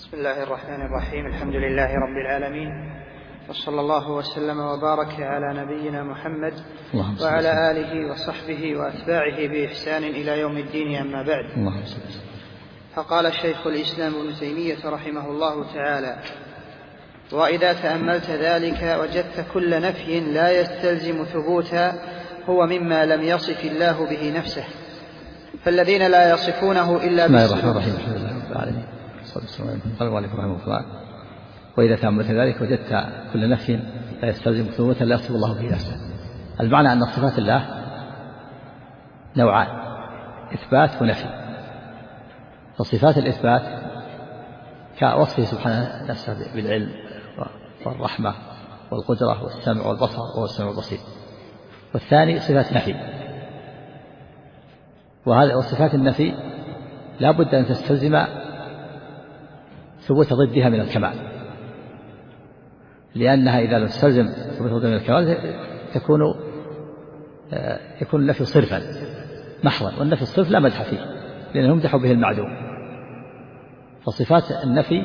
بسم الله الرحمن الرحيم. الحمد لله رب العالمين، وصلى الله وسلم وبارك على نبينا محمد وعلى آله وصحبه وأتباعه بإحسان إلى يوم الدين، أما بعد. فقال الشيخ الإسلام ابن تيمية رحمه الله تعالى: وإذا تأملت ذلك وجدت كل نفي لا يستلزم ثبوتا هو مما لم يصف الله به نفسه، فالذين لا يصفونه إلا بالسلوك. قال المؤلف رحمه الله: وإذا تأملت ذلك وجدت كل نفي لا يستلزم ثبوتا لا يصف الله به نفسه. المعنى أن صفات الله نوعان: إثبات ونفي. فصفات الإثبات كوصفه سبحانه نفسه بالعلم والرحمة والقدرة والسمع والبصر وهو السميع البصير. والثاني صفات نفي، وصفات النفي لا بد أن تستلزم ثبوت ضدها من الكمال، لأنها إذا لم تستلزم ثبوت ضدها من الكمال يكون النفي صرفا محضا، والنفي الصرف لا مدح فيه لأنه يمدح به المعدوم. فصفات النفي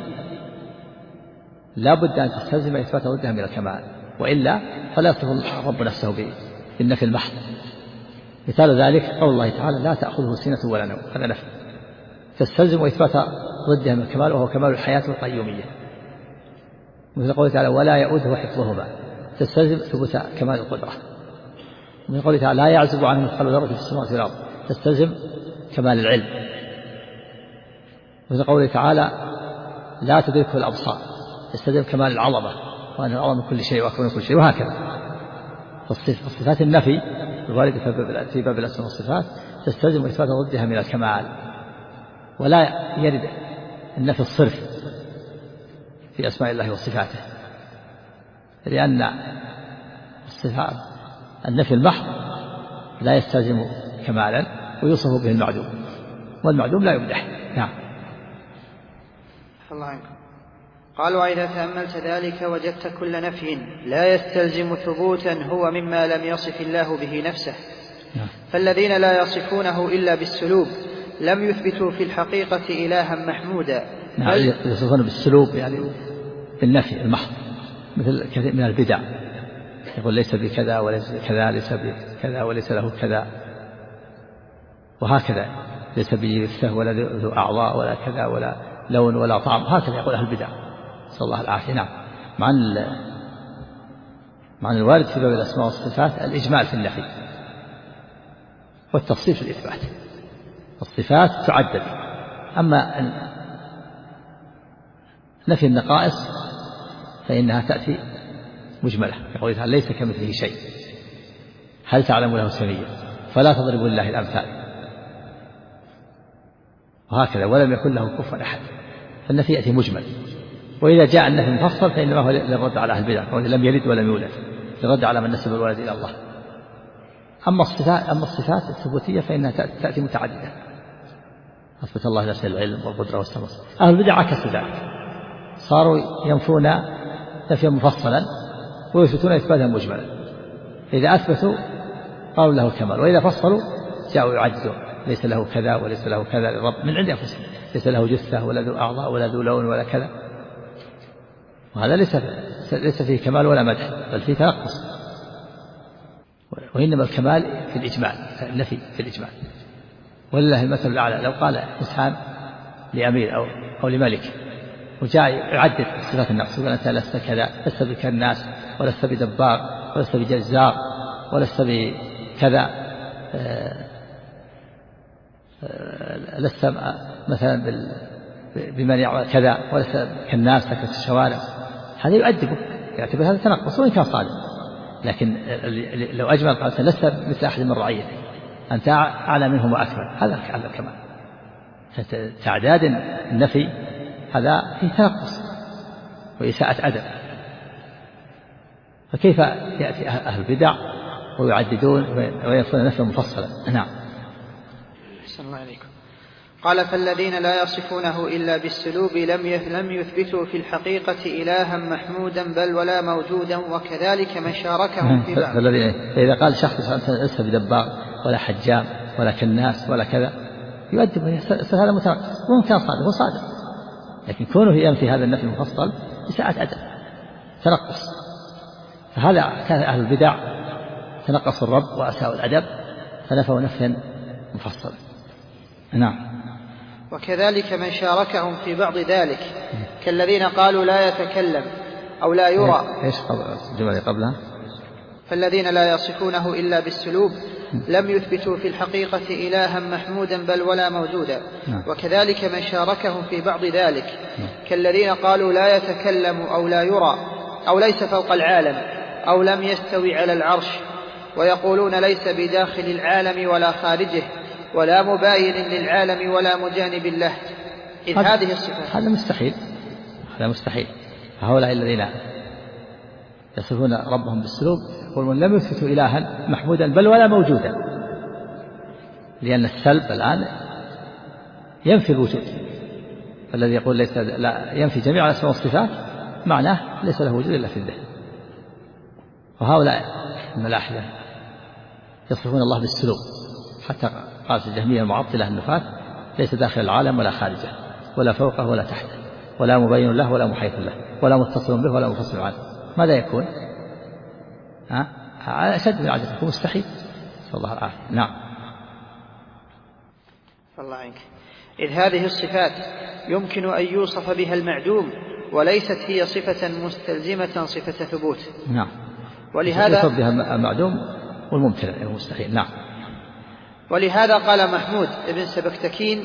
لا بد أن تستلزم إثبات ضدها من الكمال، وإلا فلا يصف الرب نفسه بالنفي المحض. مثال ذلك قول الله تعالى: لا تأخذه سنة ولا نوم، هذا نفي تستلزم إثبات ضدها من الكمال، وهو كمال الحياة والقيومية. مثل قوله تعالى: ولا يؤوده حفظهما، تستلزم ثبوت كمال القدرة. مثل قوله تعالى: لا يعزب عنه مثقال ذرة في السماوات والأرض، تستلزم كمال العلم. مثل قوله تعالى: لا تدركه الأبصار، تستلزم كمال العظمة، وأن العظمة كل شيء وأكبر من كل شيء، وهكذا. فصفات النفي الواردة في باب الأسماء والصفات تستلزم إثبات ضدها من الكمال، ولا يرد النفي الصرف في أسماء الله وصفاته، لأن الصفات النفي المحض لا يستلزم كمالا ويوصف به المعدوم، والمعدوم لا يمدح. نعم. الله عنكم. قال: وإذا تأملت ذلك وجدت كل نفي لا يستلزم ثبوتا هو مما لم يصف الله به نفسه، فالذين لا يصفونه إلا بالسلوب لم يثبتوا في الحقيقة إلها محمودا. يصفونه بالسلوب يعني بالنفي المحض، مثل كثير من البدع يقول: ليس بكذا وليس بكذا، ليس بكذا وليس له كذا، وهكذا، ليس بجثة ولا ذو أعضاء ولا كذا ولا لون ولا طعم، هكذا يقول أهل البدع، نسأل الله العافية. نعم. مع الوارد في باب الأسماء والصفات الإجمال في النفي والتفصيل في الإثبات. الصفات تعدد، أما نفي النقائص فإنها تأتي مجملة، يقول تعالى: ليس كمثله شيء، هل تعلم له سميا، فلا تضربوا لله الأمثال، وهكذا، ولم يكن له كفوا أحد. فالنفي يأتي مجمل. وإذا جاء النفي مفصل فإنما هو للرد على أهل البدع، وإذا لم يلد ولم يولد، للرد على من نسب الولد إلى الله. أما الصفات الثبوتية فإنها تأتي متعددة، أثبت الله نفسه العلم والقدرة والسمع. أهل البدع عكس ذلك، صاروا ينفون نفيا مفصلا ويثبتون إثباتا مجملا. إذا أثبتوا قالوا له الكمال، وإذا فصلوا جاءوا يعددون: ليس له كذا وليس له كذا للرب من عند أنفسهم، ليس له جثة ولا ذو أعضاء ولا ذو لون ولا كذا. وهذا ليس فيه كمال ولا مدح، بل فيه تنقص. وإنما الكمال في الإجمال، النفي في الإجمال. ولله المثل الأعلى. لو قال إنسان لأمير أو لملك وجاء يعدد صفات النقص، وقال: أنت لست كذا، لست بكالناس، ولست بدبار، ولست بجزار، ولست بكذا، لست مثلا بمن يعمل كذا، ولست كالناس لك الشوارع، هذا يؤدبه، يعتبر هذا تنقص وإن كان صادق. لكن لو أجمل قال: لست مثل أحد من رعيته، أنت أعلى منهم وأكبر، هذا الكمال. تعداد النفي هذا فيه تنقص وإساءة أدب. فكيف يأتي أهل البدع ويعددون وينفون نفسا مفصلا؟ نعم. أحسن الله عليكم. قال: فالذين لا يصفونه إلا بالسلوب لم يثبتوا في الحقيقة إلها محمودا بل ولا موجودا، وكذلك من شاركهم في بعض. إذا قال شخص: أنت لست بدبار ولا حجام ولا كالناس ولا كذا، يؤدب هذا متنقص، وإن كان صادق هو صادق، لكن كونه ينفي هذا النفي المفصل إساءة أدب، تنقص. فهذا كان أهل البدع تنقصوا الرب وأساءوا الأدب فنفوا نفيا مفصلا. نعم. وكذلك من شاركهم في بعض ذلك كالذين قالوا لا يتكلم أو لا يرى. إيش الجملة قبلها؟ فالذين لا يصفونه إلا بالسلوب لم يثبتوا في الحقيقة إلها محمودا بل ولا موجودا. وكذلك من شاركهم في بعض ذلك كالذين قالوا لا يتكلم أو لا يرى أو ليس فوق العالم أو لم يستوي على العرش، ويقولون ليس بداخل العالم ولا خارجه ولا مباين للعالم ولا مجانب له، إذ هذه الصفات. هذا مستحيل، هذا مستحيل. هؤلاء الذين يصفون ربهم بالسلوب يقولون لم يثبتوا إلها محمودا بل ولا موجودا، لأن السلب الآن ينفي الوجود، فالذي يقول ليس لا ينفي جميع الأسماء والصفات معناه ليس له وجود إلا في الذهن. وهؤلاء الملاحدة يصفون الله بالسلوب، حتى قالت الجهمية المعطلة النفاة ليس داخل العالم ولا خارجه ولا فوقه ولا تحته ولا مبين له ولا محيط له ولا متصل به ولا منفصل عنه. ماذا يكون؟ أشد من عدد، يكون مستحيل. صلى الله العافية. نعم. الله عنك. إذ هذه الصفات يمكن أن يوصف بها المعدوم وليست هي صفة مستلزمة صفة ثبوت. نعم. ولهذا يوصف بها المعدوم والممتنع المستحيل. نعم. ولهذا قال محمود بن سبكتكين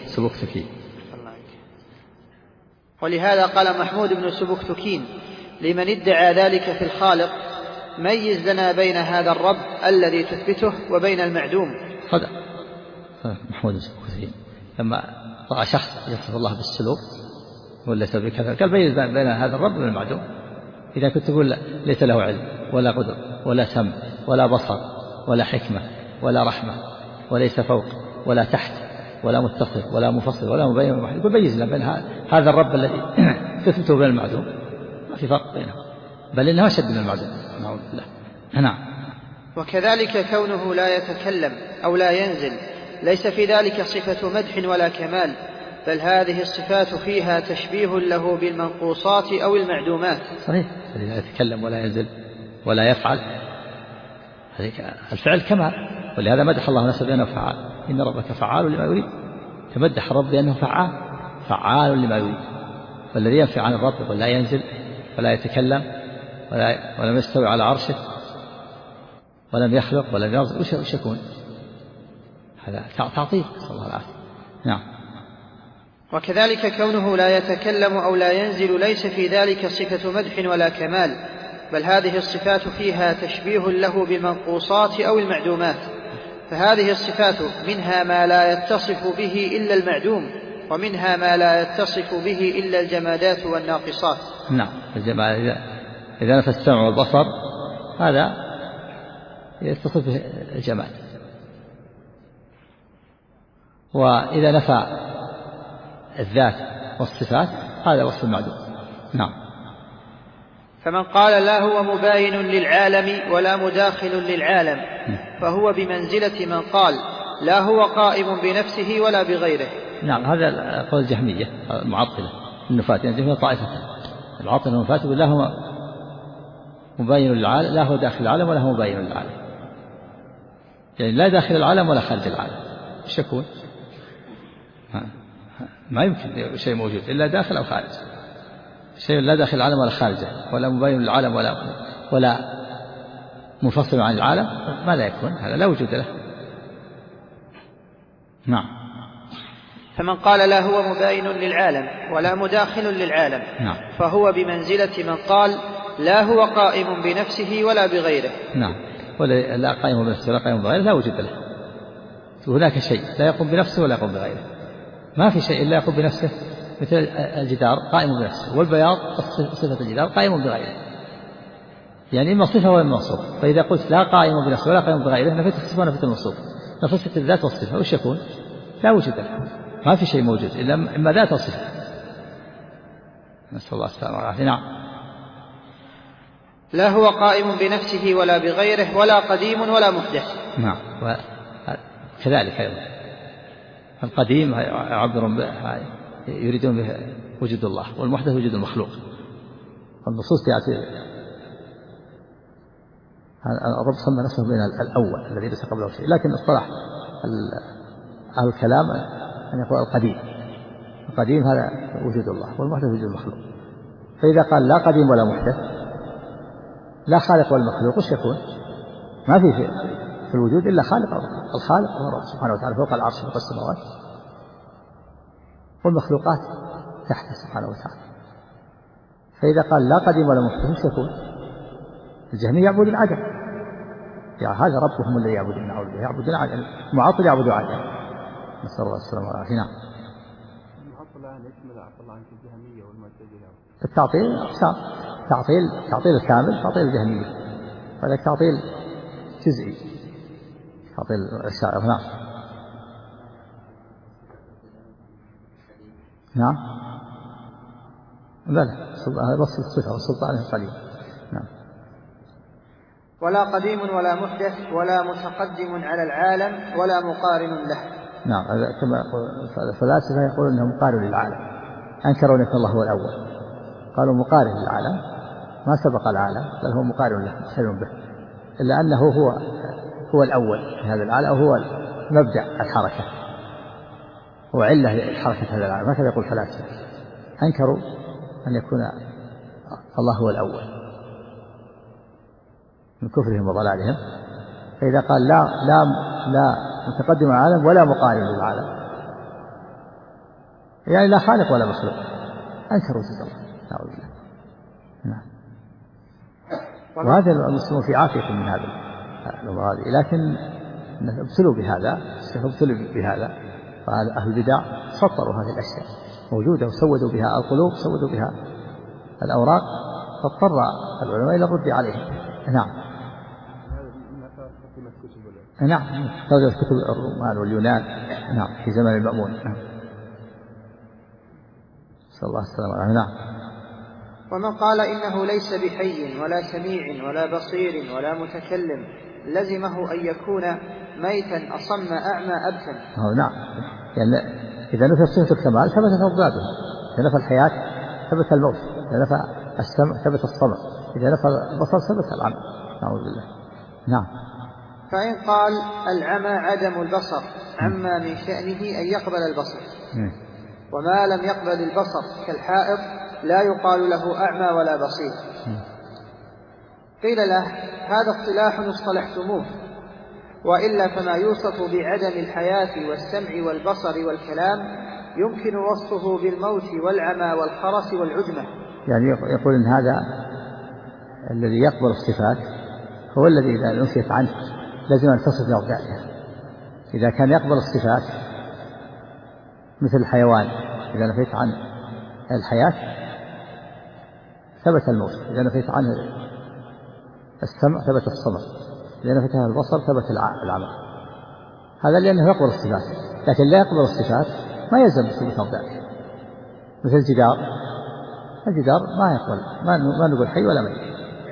ولهذا قال محمود بن سبكتكين لمن ادعى ذلك في الخالق ميز لنا بين هذا الرب الذي تثبته وبين المعدوم. هذا محمود بن سبكتكين لما رأى شخص يصف الله بالسلوب ولا يسوي كذا قال ميز بين هذا الرب وبين المعدوم. إذا كنت تقول ليس له علم ولا قدر ولا سمع ولا بصر ولا حكمة ولا رحمة وليس فوق ولا تحت ولا متصل ولا منفصل ولا مبين ولا محيط، يقول ميز لنا بين هذا الرب الذي تثبته بين المعدوم، ما في فرق بينهم، بل إنه أشد من المعدوم. نعوذ بالله. نعم. وكذلك كونه لا يتكلم أو لا ينزل ليس في ذلك صفة مدح ولا كمال، بل هذه الصفات فيها تشبيه له بالمنقوصات أو المعدومات. صحيح. لا يتكلم ولا ينزل ولا يفعل، الفعل كمال، ولهذا مدح الله نفسه بأنه فعال. إن ربك فعال لما يريد، تمدح الرب بأنه فعال لما يريد. والذي ينفي عن الرب يقول لا ينزل ولا يتكلم ولم يستوي على عرشه ولم يخلق ولم يرزق، وش يكون؟ هذا تعطيل. صلى الله عليه وسلم. نعم. وكذلك كونه لا يتكلم أو لا ينزل ليس في ذلك صفة مدح ولا كمال، بل هذه الصفات فيها تشبيه له بالمنقوصات أو المعدومات. فهذه الصفات منها ما لا يتصف به إلا المعدوم، ومنها ما لا يتصف به إلا الجمادات والناقصات. نعم. الجماد إذا نفى السمع والبصر هذا يتصف به الجماد، وإذا نفى الذات والصفات هذا وصف المعدوم. نعم. فمن قال لا هو مباين للعالم ولا مداخل للعالم فهو بمنزلة من قال لا هو قائم بنفسه ولا بغيره. نعم. هذا قول الجهمية المعطلة النفاة، يعني الجهمية طائفة المعطلة النفاة يقول لا هو مباين للعالم، لا هو داخل العالم ولا هو مباين للعالم، يعني لا داخل العالم ولا خارج العالم. ايش يكون؟ ما يمكن شيء موجود إلا داخل أو خارج، شيء لا داخل العالم ولا خارجه ولا مباين للعالم ولا منفصل عن العالم، ماذا يكون؟ هذا لا وجود له. نعم. فمن قال لا هو مباين للعالم ولا مداخل للعالم نعم. فهو بمنزلة من قال لا هو قائم بنفسه ولا بغيره. نعم. ولا لا قائم بنفسه ولا قائم بغيره لا وجود له. هناك شيء لا يقوم بنفسه ولا يقوم بغيره، ما في شيء إلا يقوم بنفسه، مثل الجدار قائم بنفسه، والبياض صفة الجدار قائم بغيره، يعني إما صفة ولا موصوف. فإذا قلت لا قائم بنفسه ولا قائم بغيره نفيت الصفة ونفيت الموصوف، نفست الذات والصفة، وش يكون؟ لا وجود له، ما في شيء موجود إلا إما ذات وصفة. نسأل الله السلامة والعافية. نعم. لا هو قائم بنفسه ولا بغيره ولا قديم ولا محدث. نعم. كذلك أيضا القديم يعبرون به، يريدون به وجود الله، والمحدث وجود المخلوق. النصوص تأتي الرب سمى نفسه بين الأول الذي ليس قبله شيء، لكن اصطلح أهل الكلام أن يقول القديم هذا وجود الله، والمحدث وجود المخلوق. فإذا قال لا قديم ولا محدث، لا خالق ولا مخلوق، وش يكون؟ ما في الوجود إلا خالق، الخالق هو الرب سبحانه وتعالى فوق العرش فوق السماوات، والمخلوقات تحته سبحانه وتعالى. فإذا قال لا قديم ولا محدث، وش يكون؟ الجهمية يعبدون العدم، يعني هذا ربهم الذي يعبدون، يعبدون العدم، المعطل يعبدون العدم، نسأل الله السلامة والعافية. نعم. التعطيل أقسام، تعطيل الكامل، تعطيل الجهمية، هذا تعطيل جزئي، تعطيل الشاعر. نعم. نعم. لا هذا وصف الصفة والسلطان القليل. نعم. ولا قديم ولا محدث ولا متقدم على العالم ولا مقارن له. نعم. كما الفلاسفة يقولون أنه مقارن للعالم، أنكروا أن الله هو الأول، قالوا مقارن للعالم، ما سبق العالم بل هو مقارن له مختلف به، إلا أنه هو الأول في هذا العالم، وهو مبدأ الحركة وعلة لحركة هذا العالم. هكذا يقول الفلاسفة، أنكروا أن يكون الله هو الأول من كفرهم وضلالهم. فإذا قال لا متقدم العالم ولا مقارن للعالم، يعني لا خالق ولا مخلوق، أنكروا وجود الله، نعوذ بالله. نعم. وهذا المسلمون في عافية من هذا الأمر هذه، لكن ابتلوا بهذا، فأهل البدع سطروا هذه الأشياء موجودة وسودوا بها القلوب، سودوا بها الأوراق، فاضطر العلماء إلى الرد عليهم. نعم. نعم. هذا كتب الرومان واليونان، نعم، في زمن المأمون. نعم. صلى الله عليه وسلم. نعم. ومن قال إنه ليس بحي ولا سميع ولا بصير ولا متكلم لزمه أن يكون ميتا أصم أعمى أبكم. نعم. يعني إذا نفى صفة الكمال ثبتت أضدادها، إذا نفى الحياة ثبت الموت، إذا نفى السمع ثبت الصمع، إذا نفى البصر ثبت العمى، نعوذ بالله. نعم. فإن قال العمى عدم البصر عما من شأنه أن يقبل البصر، وما لم يقبل البصر كالحائط لا يقال له أعمى ولا بصير. قيل له هذا اصطلاح اصطلحتموه، وإلا فما يوصف بعدم الحياة والسمع والبصر والكلام يمكن وصفه بالموت والعمى والخرس والعجمة. يعني يقول إن هذا الذي يقبل الصفات هو الذي إذا نفيت عنه لازم أن تصف بأضدادها. إذا كان يقبل الصفات مثل الحيوان، إذا نفيت عن الحياة ثبت الموت، إذا نفيت عنه السمع ثبت الصمع، إذا نفيت عنه البصر ثبت العمى. هذا لأنه يقبل الصفات، لكن لا يقبل الصفات ما يلزم ثبوت أضدادها. مثل الجدار ما يقبل، ما نقول حي ولا ميت.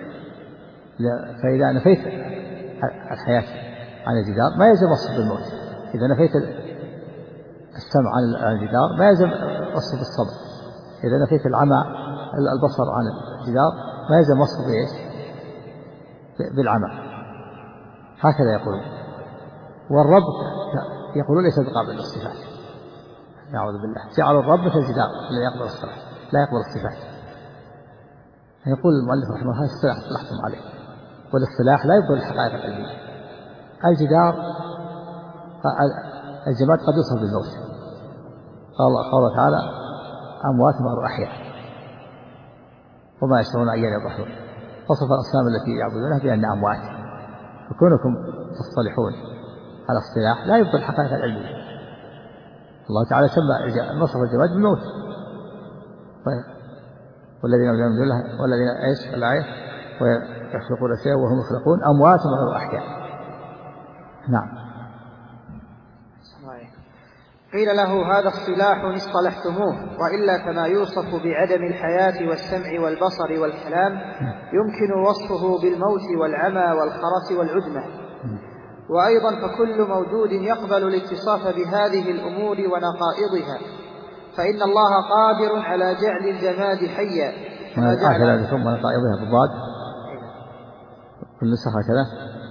فإذا نفيت الحياة عن الجدار ما يلزم وصف بالموت، إذا نفيت السمع عن الجدار ما يلزم وصف بالصمع، إذا نفيت البصر عن الجدار ما يلزم وصف بالعمى. هكذا يقولون. والرب يقولون ليس بقابل للصفات، نعوذ بالله، جعلوا الرب مثل الجدار لا يقبل الصفات، لا يقبل الصفات. يقول المؤلف رحمه الله هذا اصطلاح اصطلحتم عليه، والاصطلاح لا يقبل الحقائق العلمية. الجدار الجماد قد يوصف بالموت، قال تعالى أموات غير أحياء وما يشعرون أيان يضحون، وصف الأصنام التي يعبدونها بأنها أموات. فكونكم تصطلحون على اصطلاح لا يبطل الحقائق العلمية. الله تعالى سمى نصف الجماد بالموت، والذين ايش الآية ويخلقون شيئا وهم يخلقون أموات غير أحياء. نعم. قيل له هذا اصطلاح اصطلحتموه، وإلا كما يوصف بعدم الحياة والسمع والبصر والكلام يمكن وصفه بالموت والعمى والخرس والعجمة. وأيضا فكل موجود يقبل الاتصاف بهذه الأمور ونقائضها فإن الله قادر على جعل الجماد حيا كما جعل ثم نقائضها بالضاد كل نسخة كذا.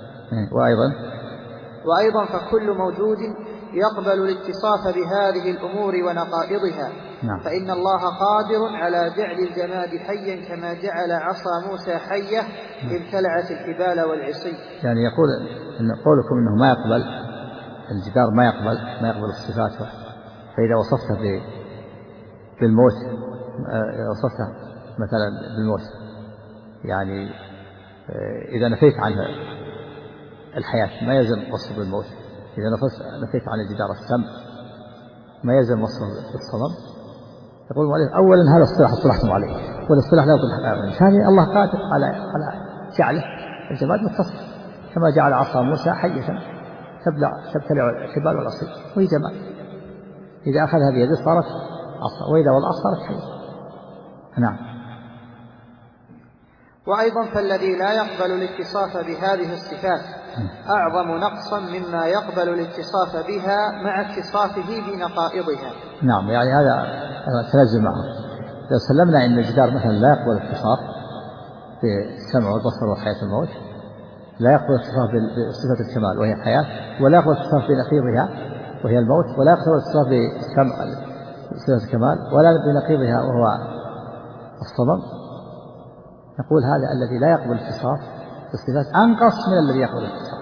وأيضا فكل موجود يقبل الاتصاف بهذه الأمور ونقائضها. نعم. فإن الله قادر على جعل الجماد حيا كما جعل عصا موسى حية ابتلعت الحبال والعصي. يعني يقول إن قولكم إنه ما يقبل الجدار، ما يقبل الصفات، فإذا وصفته بالموت، وصفته مثلا بالموت، يعني إذا نفيت عنه الحياة ما يلزم وصفه بالموت. إذا نفيت عن الجدار السمع ما يلزم وصفه بالصمم. يقول المؤلف أولا هذا الصلاح اصطلحتم عليه، والاصطلاح لا يطلق. ثانيا الله قادر على جعله الجماد متصف كما جعل عصا موسى حية تبتلع الحبال والعصي وهي جماد، إذا أخذها بيده صارت عصا وإذا وضعها صارت حية. نعم. وأيضا فالذي لا يقبل الاتصاف بهذه الصفات أعظم نقصا مما يقبل الاتصاف بها مع اتصافه بنقائضها. نعم، يعني هذا تنزل معه. لو سلمنا أن الجدار مثلا لا يقبل الاتصاف بالسمع والبصر والحياة الموت، لا يقبل الاتصاف بصفة الكمال وهي الحياة، ولا يقبل الاتصاف بنقيضها وهي الموت، ولا يقبل الاتصاف بالسمع بصفة الكمال ولا بنقيضها وهو الصمم، نقول هذا الذي لا يقبل الاتصاف بالصفات أنقص من الذي يقبل الاتصاف.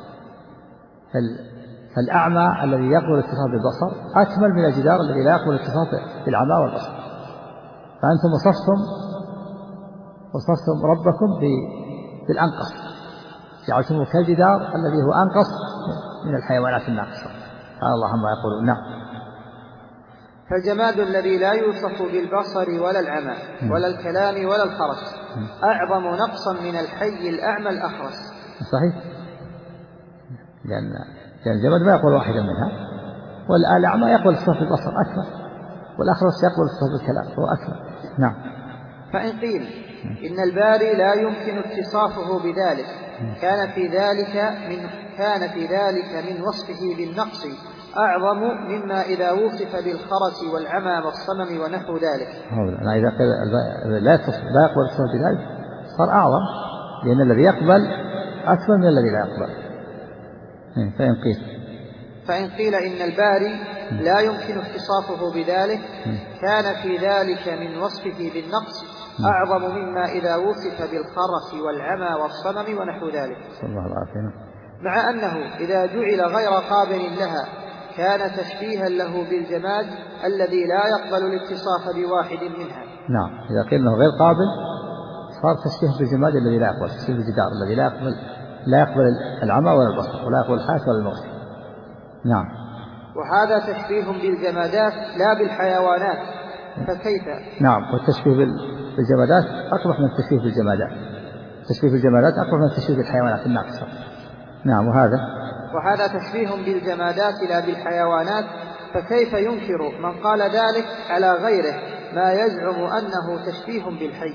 فالأعمى الذي يقبل الاتصاف بالبصر أكمل من الجدار الذي لا يقبل الاتصاف بالعمى والبصر. فأنتم وصفتم ربكم بالأنقص، جعلتموه كالجدار الذي هو أنقص من الحيوانات الناقصة. قال الله عما يقولون. نعم. فالجماد الذي لا يوصف بالبصر ولا العمى ولا الكلام ولا الخرس أعظم نقصا من الحي الأعمى الأخرس. صحيح، لأن الجماد ما يقول واحدا منها، والأعمى يقول الصف بالبصر أكثر، والأخرس يقول الصف بالكلام هو أكثر. نعم. فإن قيل إن الباري لا يمكن اتصافه بذلك كان في ذلك من وصفه بالنقص أعظم مما إذا وصف بالخرس والعمى والصمم ونحو ذلك. إذا لا يقبل الصفة بذلك صار أعظم، لأن الذي يقبل أكبر من الذي لا يقبل. فإن قيل إن الباري لا يمكن اتصافه بذلك كان في ذلك من وصفه بالنقص أعظم مما إذا وصف بالخرس والعمى والصمم ونحو ذلك. صلى الله عليه وسلم. مع أنه إذا جعل غير قابل لها كان تشبيها له بالجماد الذي لا يقبل الاتصاف بواحد منها. نعم، إذا قيل أنه غير قابل صار تشبيه بالجماد الذي لا يقبل، تشبيه بالجدار الذي لا يقبل العمى ولا البصر ولا يقبل الحياة ولا الموت. نعم. وهذا تشبيه بالجمادات لا بالحيوانات، فكيف؟ نعم، والتشبيه بالجمادات أقبح من التشبيه بالجمادات. التشبيه بالجمادات أقبح من التشبيه بالحيوانات الناقصة. نعم. وهذا تشبيه بالجمادات لا بالحيوانات، فكيف ينكر من قال ذلك على غيره ما يزعم أنه تشبيه بالحي؟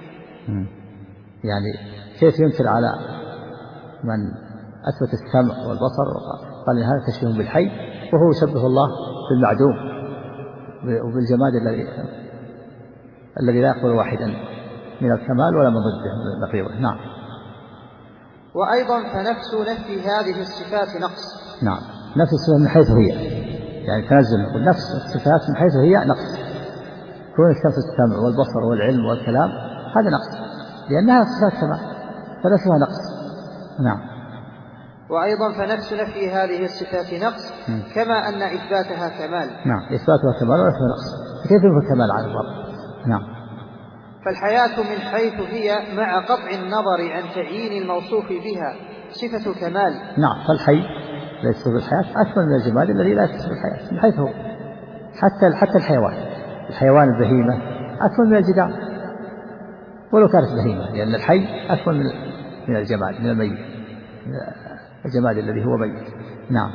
يعني كيف ينكر على من أثبت السمع والبصر وقال إن هذا تشبيه بالحي وهو يشبه الله بالمعدوم وبالجماد الذي لا يقبل واحدا من الكمال ولا من ضده من النقيضة. نعم. وأيضا فنفس نفي هذه الصفات نقص. نعم، نفس الصفات من حيث هي، يعني تنزل نقول نفس الصفات من حيث هي نقص. كون نفس السمع والبصر والعلم والكلام هذا نقص، لأنها صفات كمال فنفسها نقص. نعم. وأيضا فنفس نفي هذه الصفات نقص كما أن إثباتها كمال. نعم، إثباتها كمال ونفيها نقص، كيف يكون كمال عن الرب؟ نعم. فالحياة من حيث هي مع قطع النظر عن تعيين الموصوف بها صفة كمال. نعم، فالحي لا يتصف بالحياة أكمل من الجمال الذي لا يتصف بالحياة من حيث هو. حتى الحيوان البهيمة أكمل من الجدار ولو كانت بهيمة، لأن الحي أكمل من الجمال، من الميت، الجمال الذي هو ميت. نعم.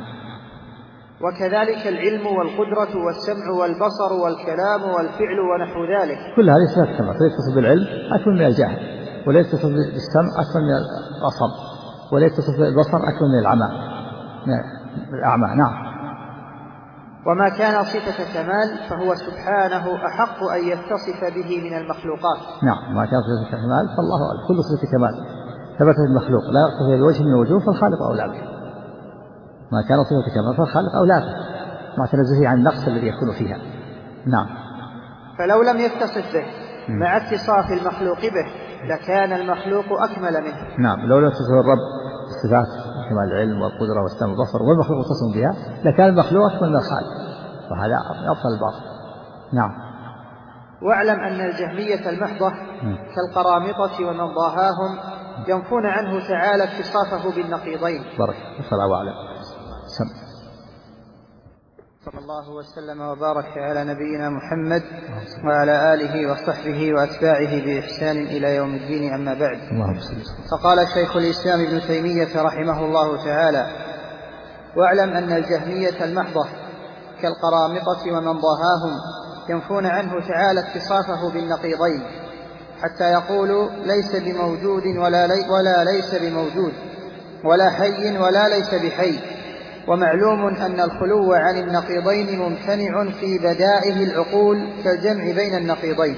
وكذلك العلم والقدرة والسمع والبصر والكلام والفعل ونحو ذلك كل هذه صفات كمال، فيتصف بالعلم أكمل من الجاهل، ولا يتصف بالسمع أكمل من الأصم، ولا يتصف بالبصر أكمل من الأعمى. نعم. وما كان صفة كمال فهو سبحانه أحق أن يتصف به من المخلوقات. نعم، ما كان صفة كمال فالله كل صفة كمال ثبتت المخلوق لا يقصد بوجه من الوجوه فالخالق أولى به. ما كان صفة كمال فالخالق أولى به مع تنزهه عن النقص الذي يكون فيها. نعم. فلو لم يتصف به مع اتصاف المخلوق به لكان المخلوق أكمل منه. نعم، لو لم يتصف الرب الصفات كمال العلم والقدرة والسمع والبصر والمخلوق متصف بها لكان المخلوق أكمل من الخالق، وهذا أبطل الباطل. نعم. واعلم أن الجهمية المحضة كالقرامطة ومن ضاهاهم ينفون عنه تعالى اتصافه بالنقيضين. بارك الله وأعلم. صلى الله وسلم وبارك على نبينا محمد وعلى آله وصحبه وأتباعه بإحسان إلى يوم الدين، أما بعد. فقال شيخ الإسلام ابن تيمية رحمه الله تعالى: واعلم أن الجهمية المحضة كالقرامطة ومن ضاهاهم ينفون عنه تعالى اتصافه بالنقيضين حتى يقولوا ليس بموجود ولا ليس بموجود، ولا حي ولا ليس بحي. ومعلوم أن الخلو عن النقيضين ممتنع في بدائه العقول كالجمع بين النقيضين.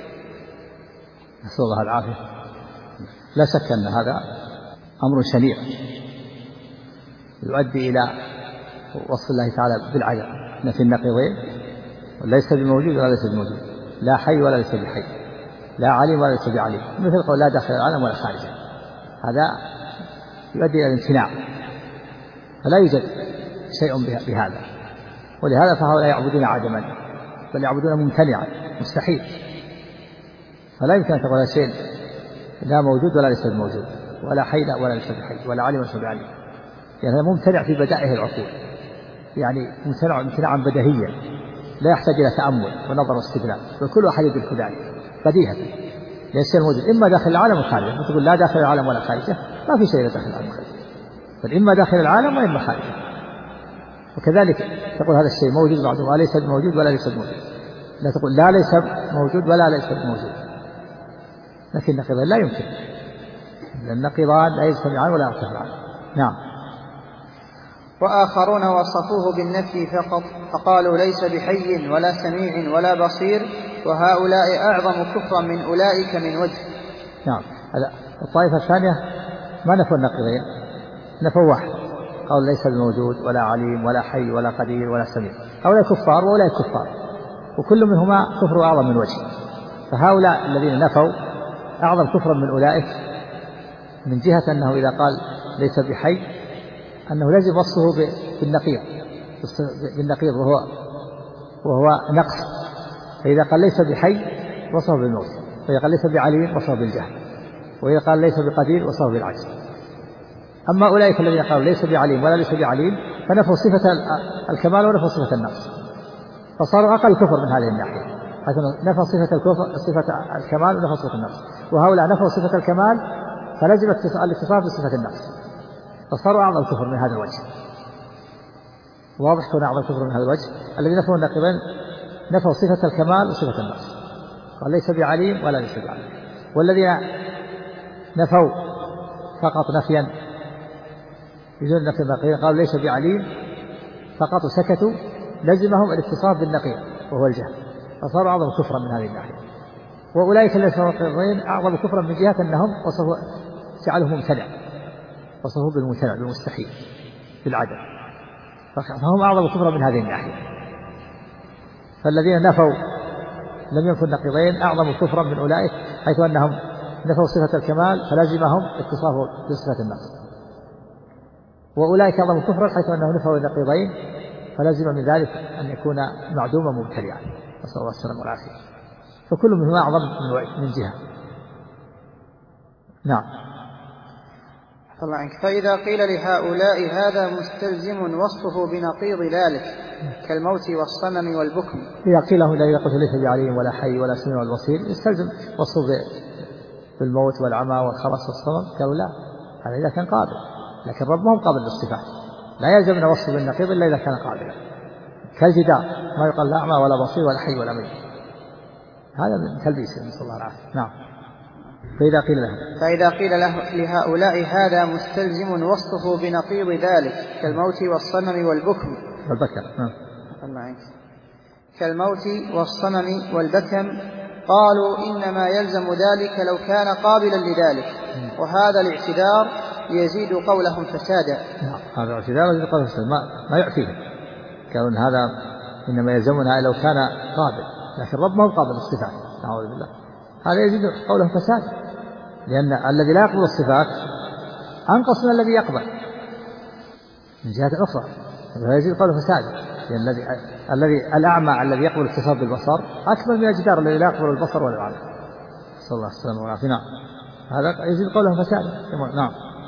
نسأل الله العافية. لا شك أن هذا أمر شنيع يؤدي إلى وصف الله تعالى بالعدم، نفي النقيضين، ليس بموجود ولا ليس بموجود، لا حي ولا ليس بحي، لا عليم ولا ليس بعليم، مثل قول لا داخل العالم ولا خارجه. هذا يؤدي إلى الامتناع، فلا يوجد شيء بهذا. ولهذا فهؤلاء يعبدون عدما، بل يعبدون ممتنعا مستحيل. فلا يمكن أن تقول شيء لا موجود ولا ليس بموجود، ولا حي ولا ليس بحي، ولا عليم ولا ليس بعليم. يعني هذا ممتنع في بدائه العقول، يعني امتناعا بديهيا لا يحتاج إلى تأمل ونظر واستدلال، وكل أحد يدرك ذلك بديهة. ليس الموجود إما داخل العالم وخارجه، تقول لا داخل العالم ولا خارجه، ما في شيء داخل العالم وخارجه، بل إما داخل العالم وإما خارجه. وكذلك تقول هذا الشيء موجود بعضه وليس موجود ولا ليس موجود، لا تقول لا ليس موجود ولا ليس موجود، لكن النقيضان لا يمكن، لأن النقيضان لا يجتمعان ولا يرتفعان. نعم. وآخرون وصفوه بالنفي فقط فقالوا ليس بحي ولا سميع ولا بصير، وهؤلاء أعظم كفرا من أولئك من وجه. نعم. الطائفة الثانية ما نفوا النقيضين، نفوا واحد، قالوا ليس بموجود ولا عليم ولا حي ولا قدير ولا سميع. هؤلاء كفار وأولئك كفار، وكل منهما كفر أعظم من وجه. فهؤلاء الذين نفوا أعظم كفرا من أولئك من جهة أنه إذا قال ليس بحي أنه لازم وصفه بالنقيض وهو نقص. فإذا قال ليس بحي وصفه بالموت، وإذا قال ليس بعليم وصفه بالجهل، وإذا قال ليس بقدير وصفه بالعجز. أما أولئك الذين قالوا ليس بعليم ولا ليس بعليم فنفوا صفة الكمال ونفوا صفة النقص، فصاروا أقل كفر من هذه الناحية، حيث نفوا صفة الكمال ونفوا صفة النقص. وهؤلاء نفوا صفة الكمال فلزم الاتصاف بصفة النقص، فصاروا أعظم كفر من هذا الوجه. واضح كون أعظم كفر من هذا الوجه. الذين نفوا النقيضين نفوا صفة الكمال وصفة النقص، قال ليس بعليم ولا ليس بعليم. والذين نفوا فقط نفيا بدون نفي النقيض قالوا ليس بعليم فقط وسكتوا، لزمهم الاتصاف بالنقيض وهو الجهل، فصاروا أعظم كفرا من هذه الناحية. وأولئك الذين نفوا النقيضين أعظم كفرا من جهة أنهم جعلوه ممتنع، وصفوه بالممتنع بالمستحيل بالعدم، فهم أعظم كفرا من هذه الناحية. فالذين نفوا لم ينفوا النقيضين أعظم كفرا من أولئك، حيث أنهم نفوا صفة الكمال فلزمهم اتصافه بصفة النقص. وأولئك أعظم كفرا حيث أنهم نفوا النقيضين فلزم من ذلك أن يكون معدوما مبتدعا، نسأل الله السلامة والعافية. فكل منهم أعظم من جهة. نعم. الله عنك. فإذا قيل لهؤلاء هذا مستلزم وصفه بنقيض ذلك كالموت والصمم والبكم. إذا قيل له لا يقول ليس بعليم ولا حي ولا سميع ولا بصير يستلزم وصفه بالموت والعمى والخرس والصمم، قالوا لا، هذا إذا كان قابل، لكن رب ما هو قابل للصفات، لا يلزم أن وصفه بالنقيض إلا إذا كان قابلا، كالجدار ما يقال لا أعمى ولا بصير ولا حي ولا ميت، هذا من تلبيس، نسأل الله العافية. نعم. فإذا قيل لهؤلاء هذا مستلزم وصفه بنقيض ذلك كالموت والصمم والبكم كالموت والصمم والبكم، قالوا إنما يلزم ذلك لو كان قابلا لذلك، وهذا الاعتذار يزيد قولهم فسادا. هذا الاعتذار يزيد قولهم فسادا، ما يعفيهم. قالوا إن هذا إنما يلزمنا لو كان قابل، لكن رب ما هو قابل الصفات، نعوذ بالله. هذا يزيد قولهم فسادا، لأن الذي لا يقبل الصفات أنقص من الذي يقبل من جهة أخرى، فيزيد قوله فسادا. لأن الذي الأعمى الذي يقبل الصفات بالبصر أكبر من الجدار الذي لا يقبل البصر ولا العمى، صلى الله عليه وسلم والعافية. نعم، هذا يزيد قوله فسادا. نعم.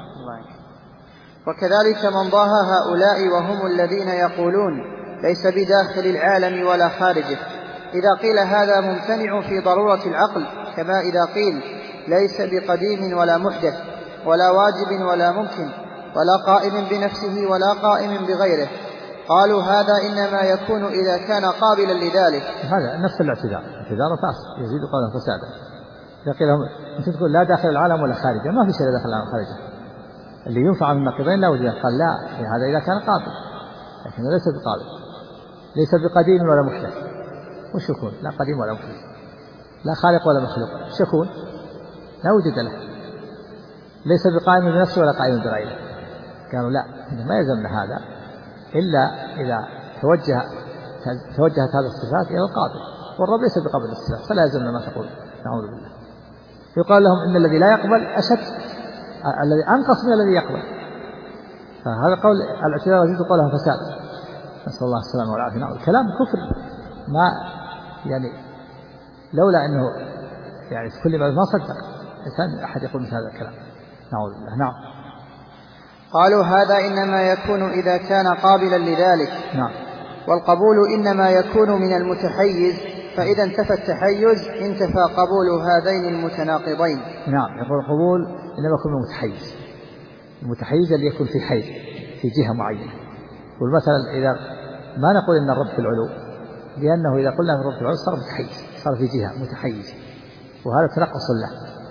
وكذلك من ضاهى هؤلاء وهم الذين يقولون ليس بداخل العالم ولا خارجه، إذا قيل هذا ممتنع في ضرورة العقل، كما إذا قيل ليس بقديم ولا محدث ولا واجب ولا ممكن ولا قائم بنفسه ولا قائم بغيره، قالوا هذا إنما يكون إذا كان قابلا لذلك. هذا نفس الاعتذار فاسد، يزيد قوله فسادا. إذا قيل لهم أنت تقول لا داخل العالم ولا خارجه، ما في شيء داخل العالم خارجه، اللي ينفع من النقيضين لا وجه. قال لا، هذا إذا كان قابل، لكنه ليس بقابل، ليس بقديم ولا محدث. وش يكون؟ لا قديم ولا محدث، لا خالق ولا مخلوق، وش يكون؟ لا وجد له. ليس بقائم بنفسه ولا قائم بغيره. قالوا لا، ما يلزمنا هذا إلا إذا توجهت هذه الصفات إلى القابل، والرب ليس بقابل الصفات، فلا يلزمنا ما تقول، نعوذ بالله. يقال لهم إن الذي لا يقبل أشد، الذي أنقص من الذي يقبل. فهذا قول الاعتذار يزيد قوله فساد، نسأل الله السلامة والعافية. الكلام كفر، ما يعني لولا أنه يعني كل ما صدق إنسان أحد يقول مثل هذا الكلام، نعوذ بالله. نعم. قالوا هذا إنما يكون إذا كان قابلا لذلك. نعم. والقبول إنما يكون من المتحيز، فإذا انتفى التحيز انتفى قبول هذين المتناقضين. نعم. يقول القبول إنما يكون من المتحيز، المتحيز اللي يكون في حيز في جهة معينة. والمثل إذا ما نقول إن الرب في العلو، لأنه إذا قلنا الرب في العلو صار متحيز، صار في جهة متحيز، وهذا تنقص له،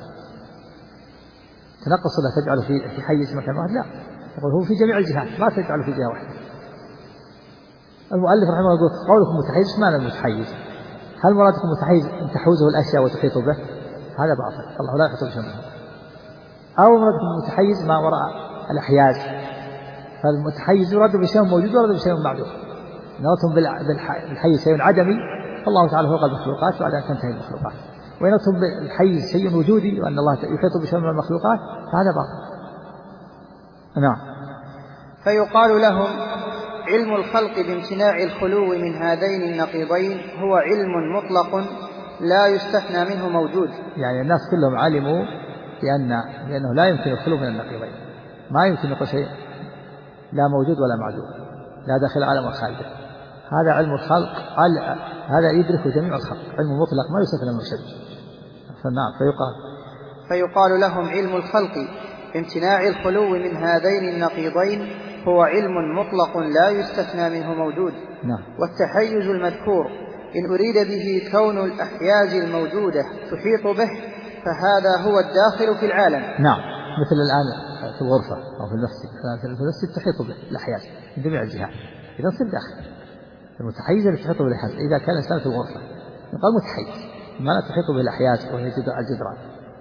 تنقص له تجعله في حيز مكان واحد، لا، يقول هو في جميع الجهات، ما تجعله في جهة واحدة. المؤلف رحمه الله يقول قولكم متحيز، ما معنى المتحيز؟ هل مرادكم متحيز أن تحوزه الأشياء وتحيط به؟ هذا باطل، الله لا يحيط بشيء منه. أو مرادكم متحيز ما وراء الأحياز، فالمتحيز يراد بشيء موجود ويراد بشيء معدوم. نرتم بالحيز شيء عدمي، الله تعالى فوق المخلوقات بعد أن تنتهي المخلوقات. وينرتم بالحيز شيء وجودي وأن الله يحيط بشيء من المخلوقات، فهذا باطل. نعم. فيقال لهم علم الخلق بامتناع الخلو من هذين النقيضين هو علم مطلق لا يستثنى منه موجود. يعني الناس كلهم علموا بأنه لا يمكن الخلو من النقيضين، ما يمكن يقول شيء لا موجود ولا معدوم، لا داخل العالم ولا خارجه. هذا علم الخلق، هذا يدرك جميع الخلق، علم مطلق ما يستثنى منه شيء. فنعم. فيقال لهم علم الخلق بامتناع الخلو من هذين النقيضين هو علم مطلق لا يستثنى منه موجود. نعم. والتحيز المذكور إن أريد به كون الأحياز الموجودة تحيط به، فهذا هو الداخل في العالم. نعم. مثل الآن في الغرفة أو في المسجد تحيط به الأحياز من جميع الجهات، إذا صار داخل. المتحيز اللي تحيط به الأحياز إذا كان الإنسان في الغرفة يقال متحيز، ما لا تحيط به الأحياز وهي الجدران.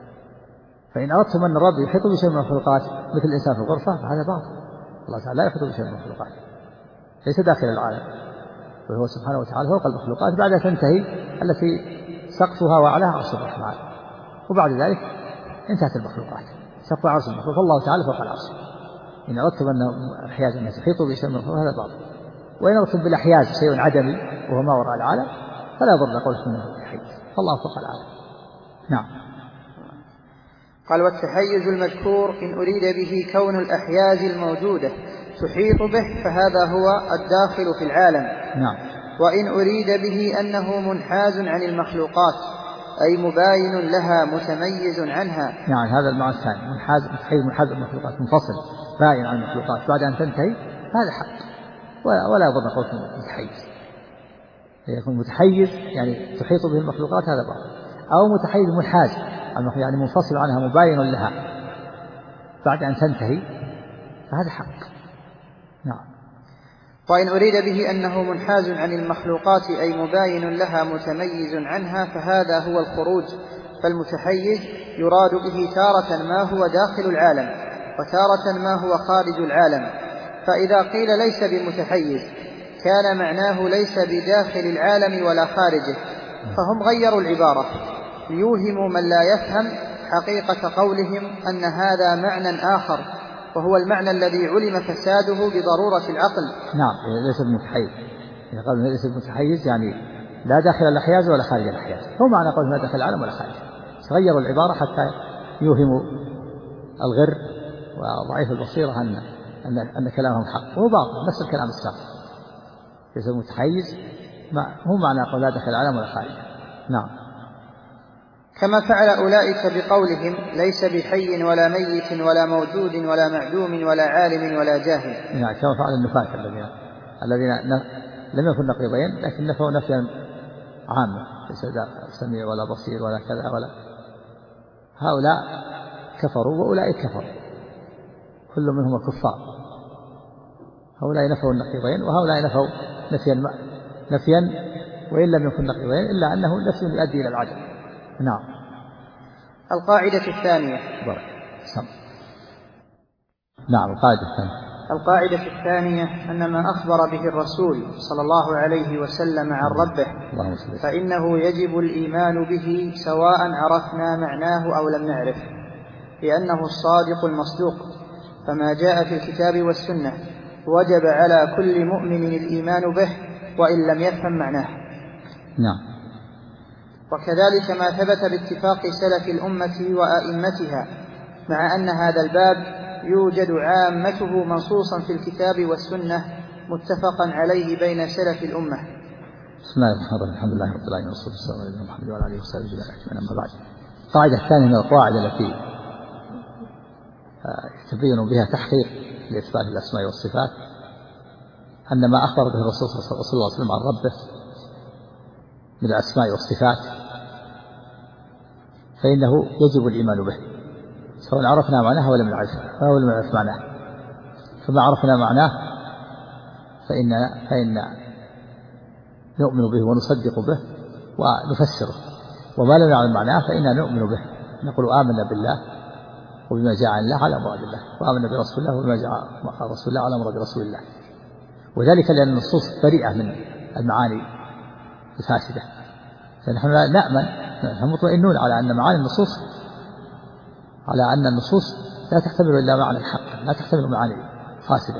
فإن أردتم أن الرب يحيط بشيء من المخلوقات مثل الإنسان في الغرفة فهذا باطل. الله تعالى لا يحيط بشيء من المخلوقات، ليس داخل العالم، وهو سبحانه وتعالى فوق المخلوقات بعد تنتهي التي سقفها وأعلاها عرش الرحمن، وبعد ذلك انتهت المخلوقات، سقف عرش المخلوق، الله تعالى فوق العرش. إن أردتم أن الأحياز أن تحيط بشيء من المخلوقات هذا باطل. وإن أردتم بالأحياز شيء عدمي وهو ما وراء العالم فلا يضر قول اسمه التحيز، فالله فوق العالم. نعم. قال والتحيز المذكور إن أريد به كون الأحياز الموجودة تحيط به فهذا هو الداخل في العالم. نعم. وإن أريد به أنه منحاز عن المخلوقات أي مباين لها متميز عنها. نعم، هذا المعنى الثاني، منحاز عن المخلوقات، منفصل باين عن المخلوقات بعد أن تنتهي، هذا حق ولا يضر قول متحيز. يكون متحيز يعني تحيط به المخلوقات هذا باطل، أو متحيز منحاز يعني منفصل عنها مباين لها بعد أن تنتهي، فهذا حق. نعم. وإن أريد به أنه منحاز عن المخلوقات أي مباين لها متميز عنها فهذا هو الخروج. فالمتحيز يراد به تارة ما هو داخل العالم وتارة ما هو خارج العالم. فإذا قيل ليس بمتحيز كان معناه ليس بداخل العالم ولا خارجه، فهم غيروا العبارة ليوهموا من لا يفهم حقيقة قولهم أن هذا معنى آخر، وهو المعنى الذي علم فساده بضرورة العقل. نعم، ليس بمتحيز. إذا قالوا ليس بمتحيز يعني لا داخل الأحياز ولا خارج الأحياز، هو معنى قول لا داخل العالم ولا خارج. غيروا العبارة حتى يوهموا الغر وضعيف البصيرة أن كلامهم حق، وهو باطل نفس الكلام السابق. ليس بمتحيز هو معنى قول لا داخل العالم ولا خارج. نعم. كما فعل أولئك بقولهم ليس بحي ولا ميت ولا موجود ولا معدوم ولا عالم ولا جاهل. يعني كما فعل النفاة الذين لم يكن نقيضين لكن نفوا نفيا عاما، ليس سميع ولا بصير ولا كذا ولا. هؤلاء كفروا وأولئك كفروا، كل منهم كفار. هؤلاء نفوا النقيضين وهؤلاء نفوا نفيا وإن لم يكن نقيضين إلا أنه نفي يؤدي إلى العدم. نعم. القاعدة الثانية. نعم. القاعدة الثانية أن ما أخبر به الرسول صلى الله عليه وسلم عن ربه فإنه يجب الإيمان به سواء عرفنا معناه أو لم نعرف، لأنه الصادق المصدوق، فما جاء في الكتاب والسنة وجب على كل مؤمن الإيمان به وإن لم يفهم معناه. نعم. وكذلك ما ثبت باتفاق سلف الأمة وأئمتها، مع أن هذا الباب يوجد عامته منصوصا في الكتاب والسنة متفقا عليه بين سلف الأمة. بسم الله الرحمن الرحيم، الحمد لله رب العالمين والصلاة والسلام على محمد وعلى آله وصحبه أجمعين. أما بعد، القاعدة الثانية من القواعد التي يتبين بها تحقيق لإثبات الأسماء والصفات أن ما أخبر به الرسول صلى الله عليه وسلم عن ربه من الأسماء والصفات فإنه يجب الإيمان به سواء عرفنا معناه ولم نعرف معناه. فما عرفنا معناه فإن نؤمن به ونصدق به ونفسره، وما لم نعلم معناه فإننا نؤمن به، نقول آمنا بالله وبما جاء عن الله على مراد الله، وآمنا برسول الله وبما جاء عن رسول الله على مراد رسول الله. وذلك لأن النصوص بريئة من المعاني الفاسدة، فنحن نأمن، نحن مطمئنون على أن معاني النصوص لا تحتمل إلا معنى الحق، لا تحتمل معاني فاسدة.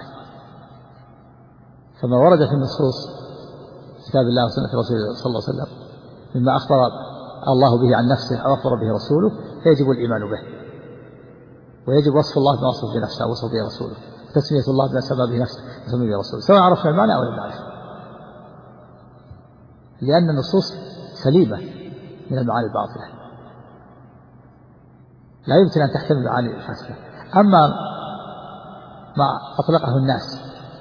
فما ورد في النصوص كتاب الله وسنة رسوله صلى الله عليه وسلم مما أخبر الله به عن نفسه أو أخبر به رسوله فيجب الإيمان به، ويجب وصف الله بما وصف بنفسه أو وصف به رسوله، وتسمية الله بما سمى به نفسه وسمى به رسوله، سواء عرفنا المعنى أو لم نعرفه، لأن النصوص سليمة من المعاني الباطلة لا يمكن أن تحتمل معاني الفاسدة. أما ما أطلقه الناس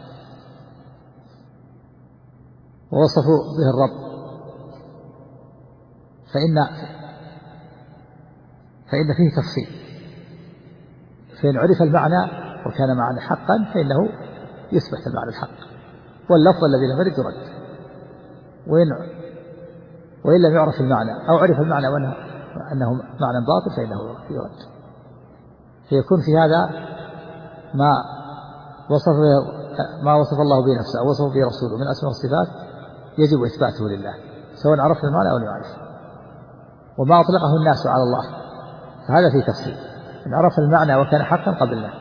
ووصفوا به الرب فإن فيه تفصيل، فإن عرف المعنى وكان معنى حقا فإنه يثبت المعنى الحق، واللفظ الذي لم يرد يرد، وإن لم يعرف المعنى أو عرف المعنى وأنه معنى باطل فإنه يرد. فيكون في هذا ما وصف الله به نفسه أو وصف به رسوله من أسماء والصفات يجب إثباته لله سواء عرفنا المعنى أو لم يعرف. وما أطلقه الناس على الله فهذا فيه تفصيل، إن عرف المعنى وكان حقا قبلناه،